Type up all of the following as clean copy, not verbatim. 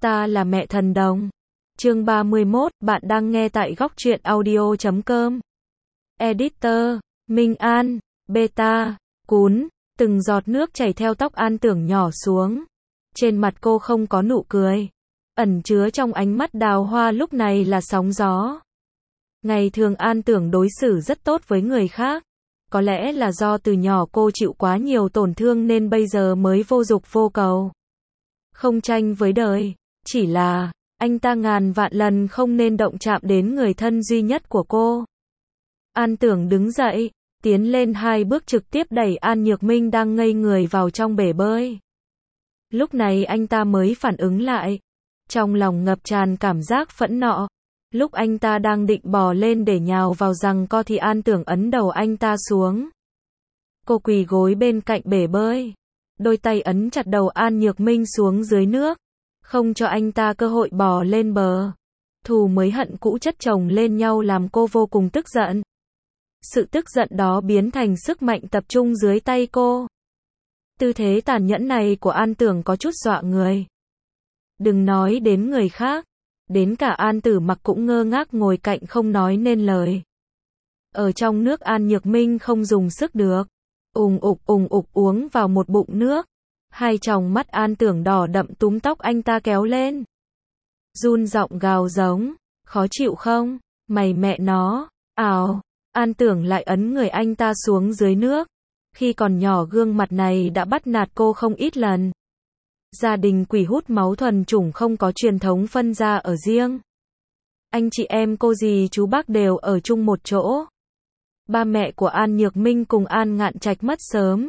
Ta là mẹ thần đồng. Chương 31, bạn đang nghe tại góc truyện audio.com. Editor, Minh An, Beta, Cún, từng giọt nước chảy theo tóc An Tưởng nhỏ xuống. Trên mặt cô không có nụ cười. Ẩn chứa trong ánh mắt đào hoa lúc này là sóng gió. Ngày thường An Tưởng đối xử rất tốt với người khác. Có lẽ là do từ nhỏ cô chịu quá nhiều tổn thương nên bây giờ mới vô dục vô cầu. Không tranh với đời. Chỉ là, anh ta ngàn vạn lần không nên động chạm đến người thân duy nhất của cô. An Tưởng đứng dậy, tiến lên 2 bước trực tiếp đẩy An Nhược Minh đang ngây người vào trong bể bơi. Lúc này anh ta mới phản ứng lại. Trong lòng ngập tràn cảm giác phẫn nộ. Lúc anh ta đang định bò lên để nhào vào giằng co thì An Tưởng ấn đầu anh ta xuống. Cô quỳ gối bên cạnh bể bơi. Đôi tay ấn chặt đầu An Nhược Minh xuống dưới nước. Không cho anh ta cơ hội bò lên bờ. Thù mới hận cũ chất chồng lên nhau làm cô vô cùng tức giận. Sự tức giận đó biến thành sức mạnh tập trung dưới tay cô. Tư thế tàn nhẫn này của An Tưởng có chút dọa người. Đừng nói đến người khác. Đến cả An Tử Mặc cũng ngơ ngác ngồi cạnh không nói nên lời. Ở trong nước An Nhược Minh không dùng sức được. ùng ục uống vào một bụng nước. Hai tròng mắt An Tưởng đỏ đậm túm tóc anh ta kéo lên. Run giọng gào giống. Khó chịu không? Mày mẹ nó. Ào. An Tưởng lại ấn người anh ta xuống dưới nước. Khi còn nhỏ gương mặt này đã bắt nạt cô không ít lần. Gia đình quỷ hút máu thuần chủng không có truyền thống phân gia ở riêng. Anh chị em cô dì chú bác đều ở chung một chỗ. Ba mẹ của An Nhược Minh cùng An Ngạn Trạch mất sớm.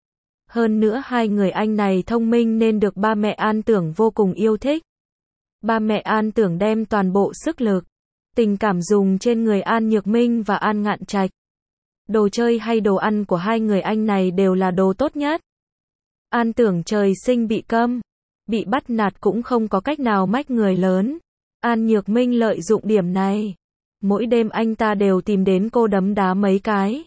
Hơn nữa hai người anh này thông minh nên được ba mẹ An Tưởng vô cùng yêu thích. Ba mẹ An Tưởng đem toàn bộ sức lực, tình cảm dùng trên người An Nhược Minh và An Ngạn Trạch. Đồ chơi hay đồ ăn của hai người anh này đều là đồ tốt nhất. An Tưởng trời sinh bị câm, bị bắt nạt cũng không có cách nào mách người lớn. An Nhược Minh lợi dụng điểm này. Mỗi đêm anh ta đều tìm đến cô đấm đá mấy cái.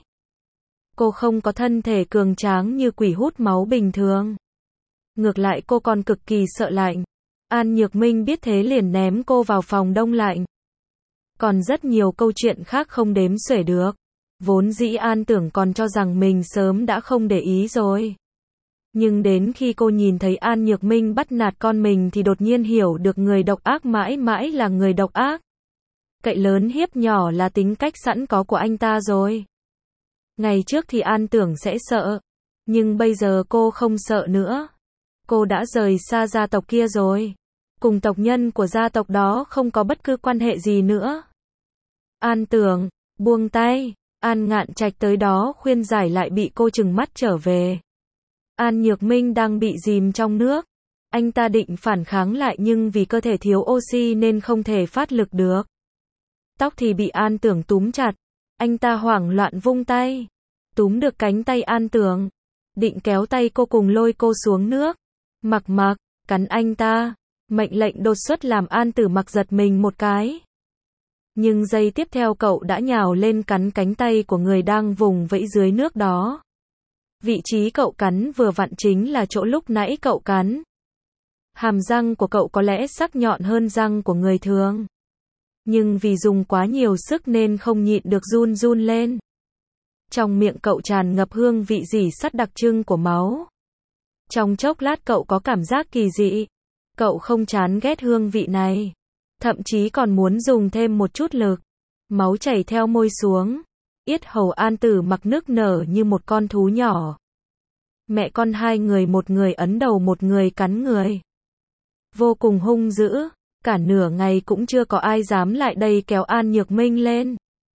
Cô không có thân thể cường tráng như quỷ hút máu bình thường. Ngược lại cô còn cực kỳ sợ lạnh. An Nhược Minh biết thế liền ném cô vào phòng đông lạnh. Còn rất nhiều câu chuyện khác không đếm xuể được. Vốn dĩ An Tưởng còn cho rằng mình sớm đã không để ý rồi. Nhưng đến khi cô nhìn thấy An Nhược Minh bắt nạt con mình thì đột nhiên hiểu được người độc ác mãi mãi là người độc ác. Cậy lớn hiếp nhỏ là tính cách sẵn có của anh ta rồi. Ngày trước thì An Tưởng sẽ sợ. Nhưng bây giờ cô không sợ nữa. Cô đã rời xa gia tộc kia rồi. Cùng tộc nhân của gia tộc đó không có bất cứ quan hệ gì nữa. An Tưởng, buông tay. An Ngạn Trạch tới đó khuyên giải lại bị cô trừng mắt trở về. An Nhược Minh đang bị dìm trong nước. Anh ta định phản kháng lại nhưng vì cơ thể thiếu oxy nên không thể phát lực được. Tóc thì bị An Tưởng túm chặt. Anh ta hoảng loạn vung tay. Túm được cánh tay An Tưởng. Định kéo tay cô cùng lôi cô xuống nước. Mặc, cắn anh ta. Mệnh lệnh đột xuất làm An Tử Mặc giật mình một cái. Nhưng giây tiếp theo cậu đã nhào lên cắn cánh tay của người đang vùng vẫy dưới nước đó. Vị trí cậu cắn vừa vặn chính là chỗ lúc nãy cậu cắn. Hàm răng của cậu có lẽ sắc nhọn hơn răng của người thường. Nhưng vì dùng quá nhiều sức nên không nhịn được run lên. Trong miệng cậu tràn ngập hương vị rỉ sắt đặc trưng của máu. Trong chốc lát cậu có cảm giác kỳ dị. Cậu không chán ghét hương vị này. Thậm chí còn muốn dùng thêm một chút lực. Máu chảy theo môi xuống. Yết hầu An Tử Mặc nức nở như một con thú nhỏ. Mẹ con hai người, một người ấn đầu một người cắn người. Vô cùng hung dữ. Cả nửa ngày cũng chưa có ai dám lại đây kéo An Nhược Minh lên.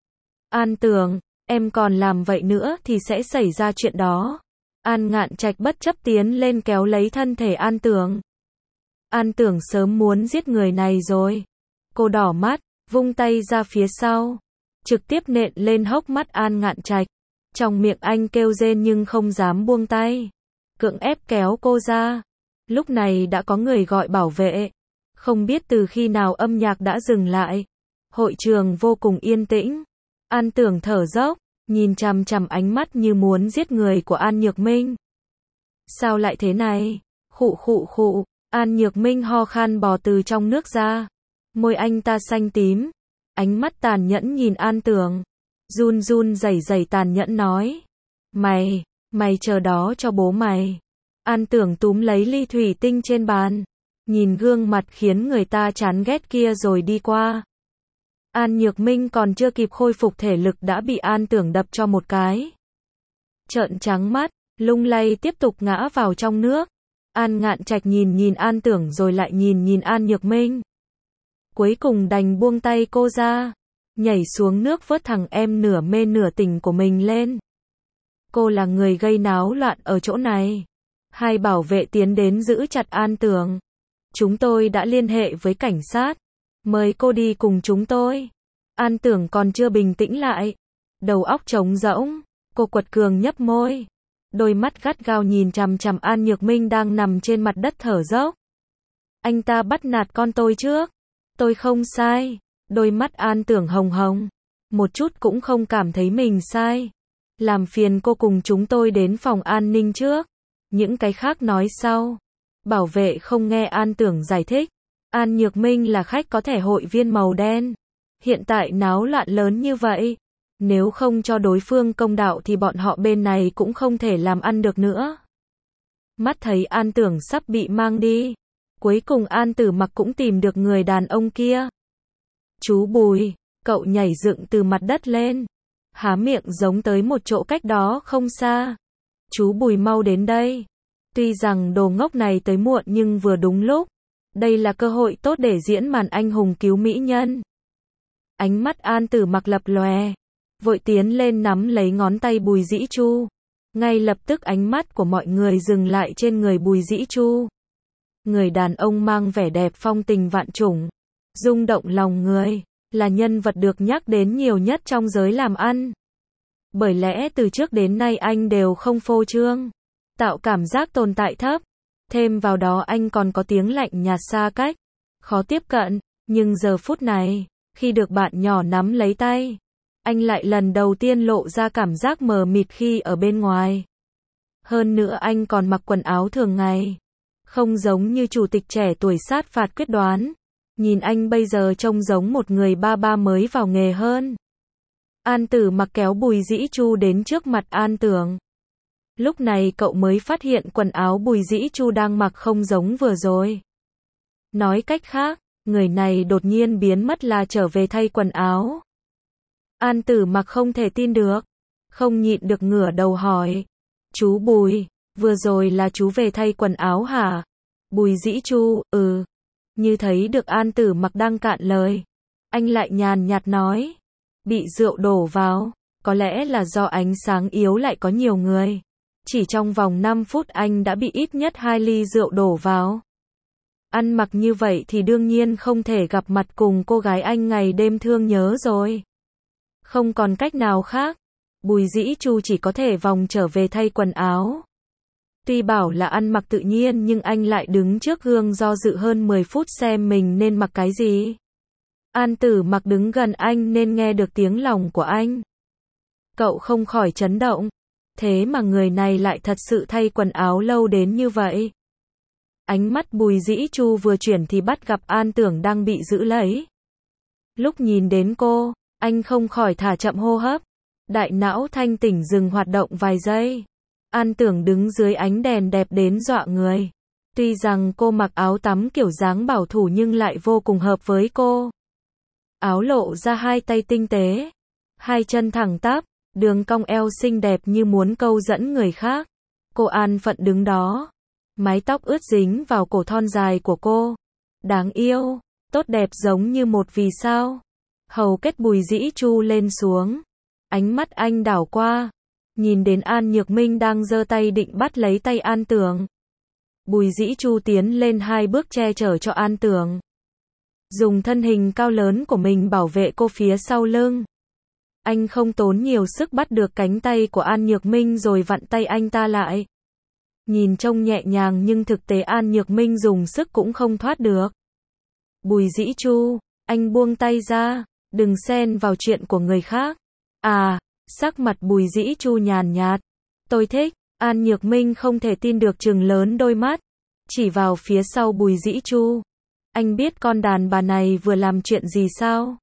An Tưởng, em còn làm vậy nữa thì sẽ xảy ra chuyện đó. An Ngạn Trạch bất chấp tiến lên kéo lấy thân thể An Tưởng. An Tưởng sớm muốn giết người này rồi. Cô đỏ mắt, vung tay ra phía sau. Trực tiếp nện lên hốc mắt An Ngạn Trạch. Trong miệng anh kêu rên nhưng không dám buông tay. Cưỡng ép kéo cô ra. Lúc này đã có người gọi bảo vệ. Không biết từ khi nào âm nhạc đã dừng lại. Hội trường vô cùng yên tĩnh. An Tưởng thở dốc, nhìn chằm chằm ánh mắt như muốn giết người của An Nhược Minh. Sao lại thế này? Khụ. An Nhược Minh ho khan bò từ trong nước ra. Môi anh ta xanh tím. Ánh mắt tàn nhẫn nhìn An Tưởng. Run run rẩy rẩy tàn nhẫn nói. Mày chờ đó cho bố mày. An Tưởng túm lấy ly thủy tinh trên bàn. Nhìn gương mặt khiến người ta chán ghét kia rồi đi qua. An Nhược Minh còn chưa kịp khôi phục thể lực đã bị An Tưởng đập cho một cái. Trợn trắng mắt, lung lay tiếp tục ngã vào trong nước. An Ngạn Trạch nhìn An Tưởng rồi lại nhìn An Nhược Minh. Cuối cùng đành buông tay cô ra, nhảy xuống nước vớt thằng em nửa mê nửa tỉnh của mình lên. Cô là người gây náo loạn ở chỗ này. Hai bảo vệ tiến đến giữ chặt An Tưởng. Chúng tôi đã liên hệ với cảnh sát. Mời cô đi cùng chúng tôi. An Tưởng còn chưa bình tĩnh lại. Đầu óc trống rỗng. Cô quật cường nhấp môi. Đôi mắt gắt gao nhìn chằm chằm An Nhược Minh đang nằm trên mặt đất thở dốc. Anh ta bắt nạt con tôi trước. Tôi không sai. Đôi mắt An Tưởng hồng hồng. Một chút cũng không cảm thấy mình sai. Làm phiền cô cùng chúng tôi đến phòng an ninh trước. Những cái khác nói sau. Bảo vệ không nghe An Tưởng giải thích. An Nhược Minh là khách có thẻ hội viên màu đen. Hiện tại náo loạn lớn như vậy. Nếu không cho đối phương công đạo thì bọn họ bên này cũng không thể làm ăn được nữa. Mắt thấy An Tưởng sắp bị mang đi. Cuối cùng An Tử Mặc cũng tìm được người đàn ông kia. Chú Bùi, cậu nhảy dựng từ mặt đất lên. Há miệng giống tới một chỗ cách đó không xa. Chú Bùi mau đến đây. Tuy rằng đồ ngốc này tới muộn nhưng vừa đúng lúc. Đây là cơ hội tốt để diễn màn anh hùng cứu mỹ nhân. Ánh mắt An Tử Mặc lập lòe. Vội tiến lên nắm lấy ngón tay Bùi Dĩ Chu. Ngay lập tức ánh mắt của mọi người dừng lại trên người Bùi Dĩ Chu. Người đàn ông mang vẻ đẹp phong tình vạn trùng, rung động lòng người, là nhân vật được nhắc đến nhiều nhất trong giới làm ăn. Bởi lẽ từ trước đến nay anh đều không phô trương, tạo cảm giác tồn tại thấp. Thêm vào đó anh còn có tiếng lạnh nhạt xa cách, khó tiếp cận. Nhưng giờ phút này, khi được bạn nhỏ nắm lấy tay, anh lại lần đầu tiên lộ ra cảm giác mờ mịt khi ở bên ngoài. Hơn nữa anh còn mặc quần áo thường ngày. Không giống như chủ tịch trẻ tuổi sát phạt quyết đoán. Nhìn anh bây giờ trông giống một người ba mới vào nghề hơn. An Tử Mặc kéo Bùi Dĩ Chu đến trước mặt An Tưởng. Lúc này cậu mới phát hiện quần áo Bùi Dĩ Chu đang mặc không giống vừa rồi. Nói cách khác, người này đột nhiên biến mất là trở về thay quần áo. An Tử Mặc không thể tin được. Không nhịn được ngửa đầu hỏi. Chú Bùi, vừa rồi là chú về thay quần áo hả? Bùi Dĩ Chu, Như thấy được An Tử Mặc đang cạn lời. Anh lại nhàn nhạt nói. Bị rượu đổ vào. Có lẽ là do ánh sáng yếu lại có nhiều người. Chỉ trong vòng 5 phút anh đã bị ít nhất 2 ly rượu đổ vào. Ăn mặc như vậy thì đương nhiên không thể gặp mặt cùng cô gái anh ngày đêm thương nhớ rồi. Không còn cách nào khác. Bùi Dĩ Chu chỉ có thể vòng trở về thay quần áo. Tuy bảo là ăn mặc tự nhiên nhưng anh lại đứng trước gương do dự hơn 10 phút xem mình nên mặc cái gì. An Tử Mặc đứng gần anh nên nghe được tiếng lòng của anh. Cậu không khỏi chấn động. Thế mà người này lại thật sự thay quần áo lâu đến như vậy. Ánh mắt Bùi Dĩ Chu vừa chuyển thì bắt gặp An Tưởng đang bị giữ lấy. Lúc nhìn đến cô, anh không khỏi thả chậm hô hấp. Đại não thanh tỉnh dừng hoạt động vài giây. An Tưởng đứng dưới ánh đèn đẹp đến dọa người. Tuy rằng cô mặc áo tắm kiểu dáng bảo thủ nhưng lại vô cùng hợp với cô. Áo lộ ra hai tay tinh tế, hai chân thẳng tắp, đường cong eo xinh đẹp như muốn câu dẫn người khác. Cô an phận đứng đó, mái tóc ướt dính vào cổ thon dài của cô. Đáng yêu, tốt đẹp giống như một vì sao. Hầu kết Bùi Dĩ Chu lên xuống. Ánh mắt anh đảo qua, nhìn đến An Nhược Minh đang giơ tay định bắt lấy tay An Tưởng. Bùi Dĩ Chu tiến lên 2 bước che chở cho An Tưởng. Dùng thân hình cao lớn của mình bảo vệ cô phía sau lưng. Anh không tốn nhiều sức bắt được cánh tay của An Nhược Minh rồi vặn tay anh ta lại. Nhìn trông nhẹ nhàng nhưng thực tế An Nhược Minh dùng sức cũng không thoát được. Bùi Dĩ Chu, anh buông tay ra, đừng xen vào chuyện của người khác. À, sắc mặt Bùi Dĩ Chu nhàn nhạt. Tôi thích. An Nhược Minh không thể tin được trừng lớn đôi mắt. chỉ vào phía sau Bùi Dĩ Chu. Anh biết con đàn bà này vừa làm chuyện gì sao?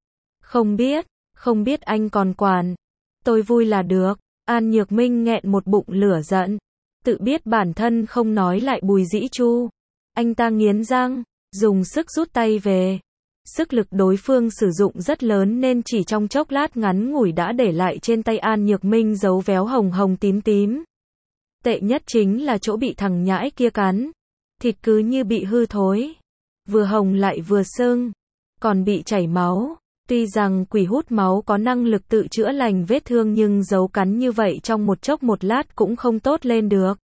Không biết anh còn quản. Tôi vui là được. An Nhược Minh nghẹn một bụng lửa giận. Tự biết bản thân không nói lại Bùi Dĩ Chu. Anh ta nghiến răng, dùng sức rút tay về. Sức lực đối phương sử dụng rất lớn nên chỉ trong chốc lát ngắn ngủi đã để lại trên tay An Nhược Minh dấu véo hồng hồng tím tím. Tệ nhất chính là chỗ bị thằng nhãi kia cắn. Thịt cứ như bị hư thối. Vừa hồng lại vừa sưng. Còn bị chảy máu. Tuy rằng quỷ hút máu có năng lực tự chữa lành vết thương nhưng dấu cắn như vậy trong một chốc một lát cũng không tốt lên được.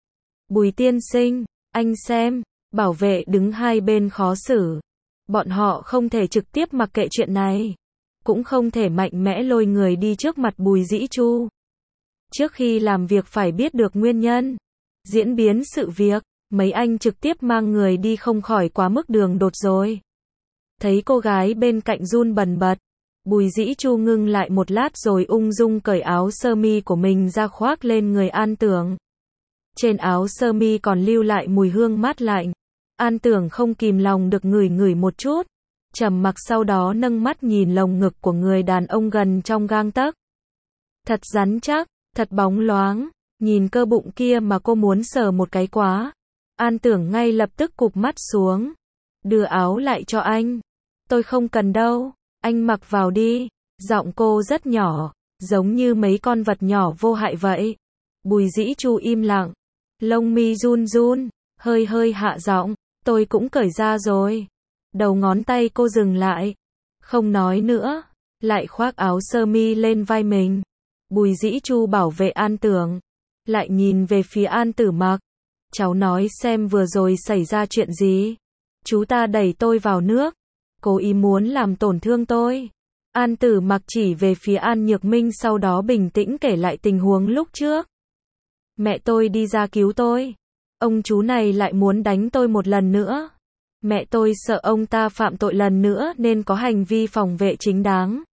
Bùi tiên sinh, anh xem, bảo vệ đứng hai bên khó xử. Bọn họ không thể trực tiếp mặc kệ chuyện này. Cũng không thể mạnh mẽ lôi người đi trước mặt Bùi Dĩ Chu. Trước khi làm việc phải biết được nguyên nhân, diễn biến sự việc, mấy anh trực tiếp mang người đi không khỏi quá mức đường đột rồi. Thấy cô gái bên cạnh run bần bật, Bùi Dĩ Chu ngưng lại một lát rồi ung dung cởi áo sơ mi của mình ra khoác lên người An Tưởng. Trên áo sơ mi còn lưu lại mùi hương mát lạnh. An Tưởng không kìm lòng được ngửi một chút, trầm mặc sau đó nâng mắt nhìn lồng ngực của người đàn ông gần trong gang tấc. Thật rắn chắc, thật bóng loáng, nhìn cơ bụng kia mà cô muốn sờ một cái quá. An Tưởng ngay lập tức cụp mắt xuống, đưa áo lại cho anh. Tôi không cần đâu, anh mặc vào đi. Giọng cô rất nhỏ, giống như mấy con vật nhỏ vô hại vậy. Bùi Dĩ Chu im lặng, lông mi run run, hơi hạ giọng, tôi cũng cởi ra rồi. Đầu ngón tay cô dừng lại, không nói nữa, lại khoác áo sơ mi lên vai mình. Bùi Dĩ Chu bảo vệ An Tưởng, lại nhìn về phía An Tử Mặc. Cháu nói xem vừa rồi xảy ra chuyện gì. Chú ta đẩy tôi vào nước, cố ý muốn làm tổn thương tôi. An Tử Mặc chỉ về phía An Nhược Minh sau đó bình tĩnh kể lại tình huống lúc trước. Mẹ tôi đi ra cứu tôi. Ông chú này lại muốn đánh tôi một lần nữa. Mẹ tôi sợ ông ta phạm tội lần nữa nên có hành vi phòng vệ chính đáng.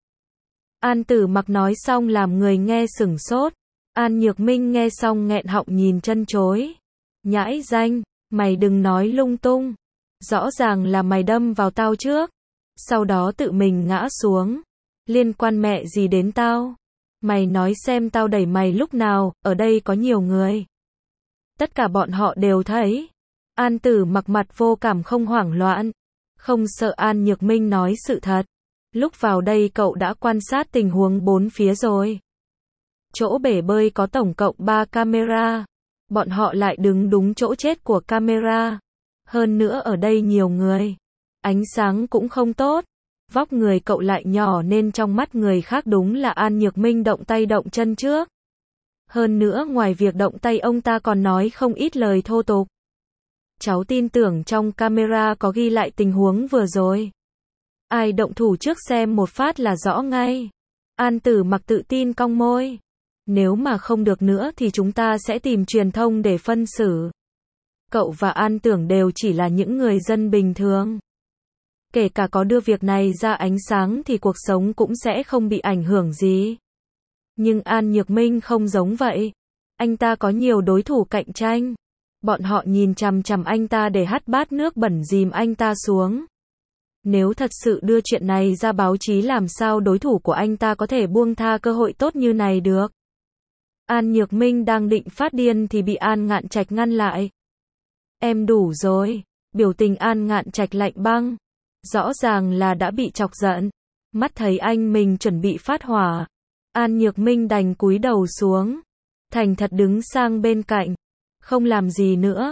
An Tử Mặc nói xong làm người nghe sửng sốt. An Nhược Minh nghe xong nghẹn họng nhìn chân chối. Nhãi danh, mày đừng nói lung tung. Rõ ràng là mày đâm vào tao trước, sau đó tự mình ngã xuống. Liên quan mẹ gì đến tao? Mày nói xem tao đẩy mày lúc nào, ở đây có nhiều người. Tất cả bọn họ đều thấy. An Tử Mặc mặt vô cảm không hoảng loạn, không sợ An Nhược Minh nói sự thật. Lúc vào đây cậu đã quan sát tình huống bốn phía rồi. Chỗ bể bơi có tổng cộng 3 camera. Bọn họ lại đứng đúng chỗ chết của camera. Hơn nữa ở đây nhiều người. Ánh sáng cũng không tốt. Vóc người cậu lại nhỏ nên trong mắt người khác đúng là An Nhược Minh động tay động chân trước. Hơn nữa ngoài việc động tay ông ta còn nói không ít lời thô tục. Cháu tin tưởng trong camera có ghi lại tình huống vừa rồi. Ai động thủ trước xem một phát là rõ ngay. An Tử Mặc tự tin cong môi. Nếu mà không được nữa thì chúng ta sẽ tìm truyền thông để phân xử. Cậu và An Tưởng đều chỉ là những người dân bình thường. Kể cả có đưa việc này ra ánh sáng thì cuộc sống cũng sẽ không bị ảnh hưởng gì. Nhưng An Nhược Minh không giống vậy. Anh ta có nhiều đối thủ cạnh tranh. Bọn họ nhìn chằm chằm anh ta để hắt bát nước bẩn dìm anh ta xuống. Nếu thật sự đưa chuyện này ra báo chí làm sao đối thủ của anh ta có thể buông tha cơ hội tốt như này được. An Nhược Minh đang định phát điên thì bị An Ngạn Trạch ngăn lại. Em đủ rồi. Biểu tình An Ngạn Trạch lạnh băng. Rõ ràng là đã bị chọc giận. Mắt thấy anh mình chuẩn bị phát hỏa. An Nhược Minh đành cúi đầu xuống. Thành thật đứng sang bên cạnh. Không làm gì nữa.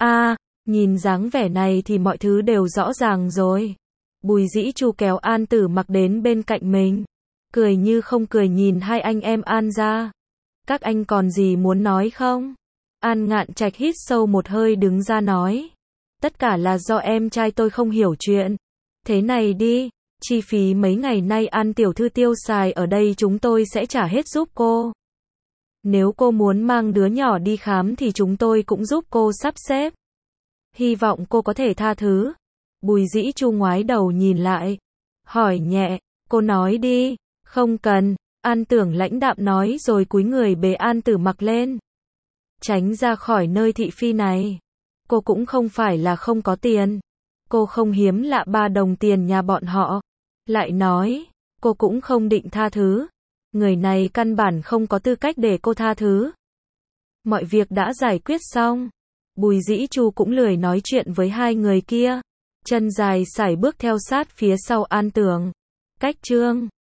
Nhìn dáng vẻ này thì mọi thứ đều rõ ràng rồi. Bùi Dĩ Chu kéo An Tử Mặc đến bên cạnh mình. Cười như không cười nhìn hai anh em An ra. Các anh còn gì muốn nói không? An Ngạn Trạch hít sâu một hơi đứng ra nói. Tất cả là do em trai tôi không hiểu chuyện. Thế này đi, chi phí mấy ngày nay An tiểu thư tiêu xài ở đây chúng tôi sẽ trả hết giúp cô. Nếu cô muốn mang đứa nhỏ đi khám thì chúng tôi cũng giúp cô sắp xếp. Hy vọng cô có thể tha thứ. Bùi Dĩ Chu ngoái đầu nhìn lại. Hỏi nhẹ, cô nói đi. Không cần. An Tưởng lãnh đạm nói rồi cúi người bế An Tử Mặc lên. Tránh ra khỏi nơi thị phi này. Cô cũng không phải là không có tiền. Cô không hiếm lạ 3 đồng tiền nhà bọn họ. Lại nói, cô cũng không định tha thứ. Người này căn bản không có tư cách để cô tha thứ. Mọi việc đã giải quyết xong. Bùi Dĩ Chu cũng lười nói chuyện với hai người kia. Chân dài sải bước theo sát phía sau An Tưởng. Cách Trương